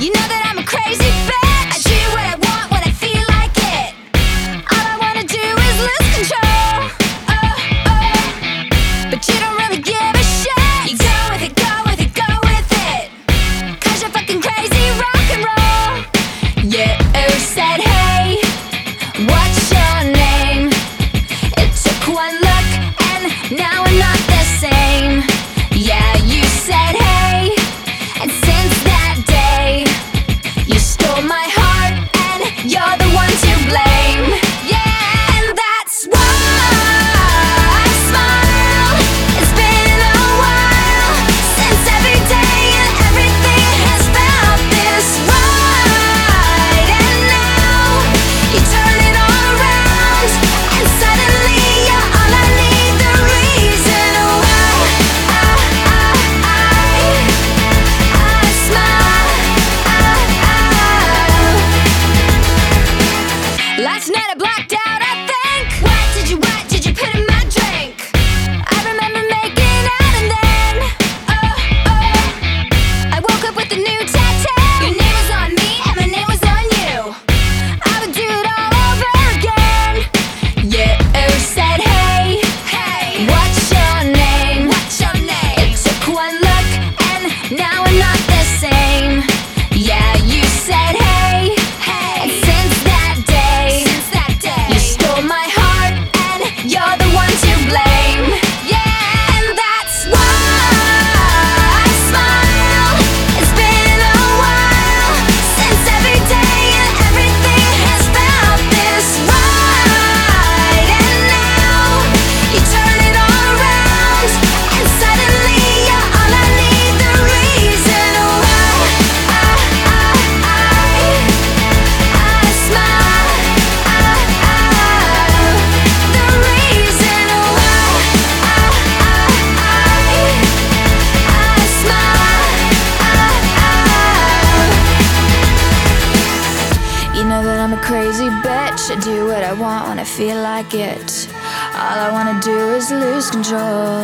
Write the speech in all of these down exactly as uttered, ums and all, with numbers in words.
You know that I'm a crazy bitch. I do what I want when I feel like it. All I wanna do is lose control. Oh, oh. But you don't really give a shit. You go with it, go with it, go with it. Cause you're fucking crazy rock and roll. You said, hey, what's your name? It took one look and now we're not the same. Yeah, you said, hey, and since that day you stole my heart and you're the one to blame. Yeah, and that's why I smile. It's been a while since every day and everything has felt this right. And now you turn it all around and suddenly you're all I need. The reason why I, I, I, I smile. Last night I blacked out, I think. What did you, what did you put in my drink? I remember making out and then, oh, oh, I woke up with a new tattoo. Your name was on me and my name was on you. I would do it all over again. You said, hey, hey, what's your name? What's your name? It took one look and now we're not the same. Yeah, you said, hey, hey, and since that day, since that day, you stole my heart and you're the one to blame. Yeah, and that's why I smile. It's been a while since every day and everything has felt this right. And now you turn it all around and suddenly you're all I need. The reason why I, I, I, I smile. The reason why I, I, I smile. You know that I'm a crazy bitch. I do what I want when I feel like it. All I wanna do is lose control.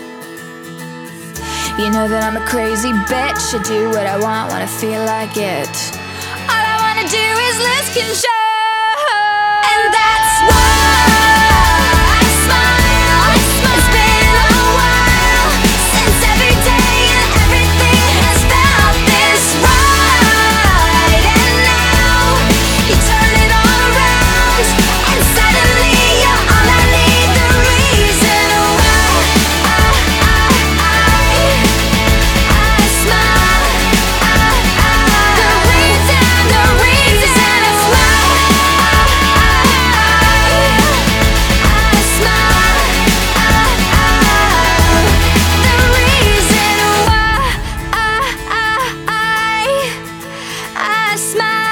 You know that I'm a crazy bitch. I do what I want when I feel like it. All I wanna do is lose control. And that's why I smile. It's been a while since every day and everything has felt this right. And now you turn it all around and suddenly you're all I need. The reason why I, I, I, I smile. The reason, the reason is why I smile. The reason why I, I, I, I smile.